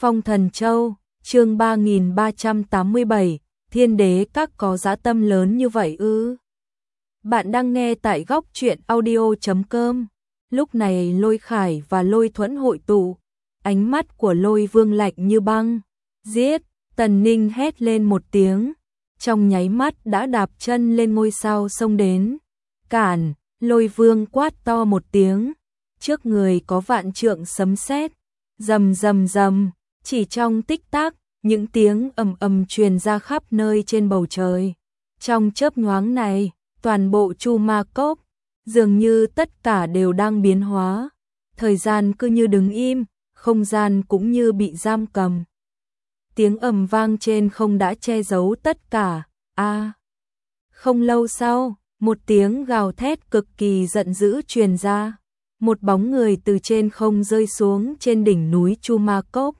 Phong Thần Châu, chương 3387, Thiên Đế Các có dã tâm lớn như vậy ư? Bạn đang nghe tại góc truyện audio.com. Lúc này Lôi Khải và Lôi Thuẫn hội tụ, ánh mắt của Lôi Vương lạnh như băng. Giết! Tần Ninh hét lên một tiếng, trong nháy mắt đã đạp chân lên ngôi sao xông đến. Cản! Lôi Vương quát to một tiếng, trước người có vạn trượng sấm sét, rầm rầm rầm, chỉ trong tích tắc, những tiếng ầm ầm truyền ra khắp nơi trên bầu trời. Trong chớp nhoáng này, toàn bộ Chu Ma Cốc, dường như tất cả đều đang biến hóa. Thời gian cứ như đứng im, không gian cũng như bị giam cầm. Tiếng ầm vang trên không đã che giấu tất cả. Không lâu sau, một tiếng gào thét cực kỳ giận dữ truyền ra. Một bóng người từ trên không rơi xuống trên đỉnh núi Chu Ma Cốc.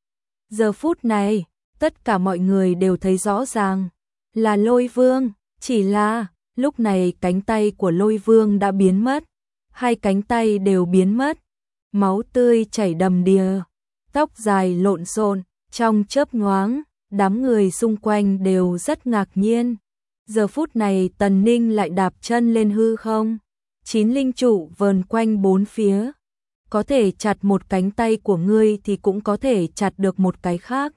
Giờ phút này, tất cả mọi người đều thấy rõ ràng, là Lôi Vương, chỉ là, lúc này cánh tay của Lôi Vương đã biến mất, hai cánh tay đều biến mất, máu tươi chảy đầm đìa, tóc dài lộn xộn, trong chớp nhoáng, đám người xung quanh đều rất ngạc nhiên. Giờ phút này Tần Ninh lại đạp chân lên hư không, 9 linh trụ vờn quanh bốn phía. Có thể chặt một cánh tay của ngươi thì cũng có thể chặt được một cái khác.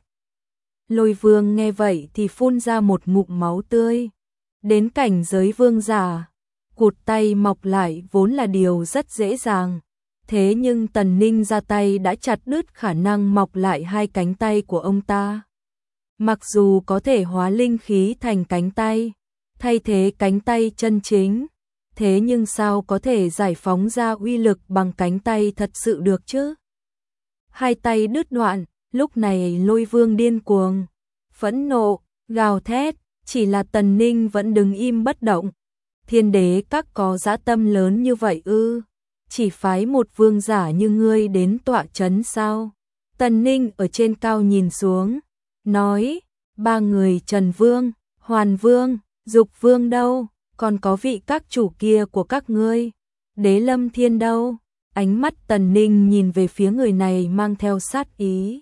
Lôi Vương nghe vậy thì phun ra một ngụm máu tươi. Đến cảnh giới vương giả, cụt tay mọc lại vốn là điều rất dễ dàng. Thế nhưng Tần Ninh ra tay đã chặt đứt khả năng mọc lại hai cánh tay của ông ta. Mặc dù có thể hóa linh khí thành cánh tay, thay thế cánh tay chân chính, thế nhưng sao có thể giải phóng ra uy lực bằng cánh tay thật sự được chứ? Hai tay đứt đoạn, lúc này Lôi Vương điên cuồng, phẫn nộ, gào thét, chỉ là Tần Ninh vẫn đứng im bất động. Thiên Đế Các có dã tâm lớn như vậy ư? Chỉ phái một vương giả như ngươi đến tọa trấn sao? Tần Ninh ở trên cao nhìn xuống, nói, ba người Trần Vương, Hoàn Vương, Dục Vương đâu? Còn có vị các chủ kia của các ngươi, Đế Lâm Thiên đâu? Ánh mắt Tần Ninh nhìn về phía người này mang theo sát ý.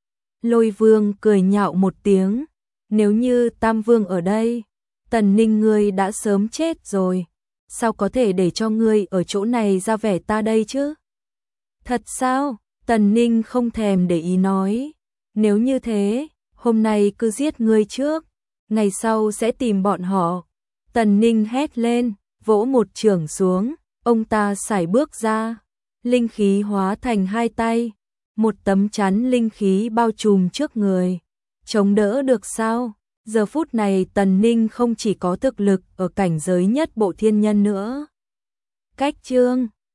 Lôi Vương cười nhạo một tiếng, nếu như Tam Vương ở đây, Tần Ninh ngươi đã sớm chết rồi, sao có thể để cho ngươi ở chỗ này ra vẻ ta đây chứ? Thật sao? Tần Ninh không thèm để ý nói, nếu như thế, hôm nay cứ giết ngươi trước, ngày sau sẽ tìm bọn họ. Tần Ninh hét lên, vỗ một chưởng xuống, ông ta sải bước ra, linh khí hóa thành hai tay, một tấm chắn linh khí bao trùm trước người, chống đỡ được sao? Giờ phút này Tần Ninh không chỉ có thực lực ở cảnh giới nhất bộ thiên nhân nữa. Cách chương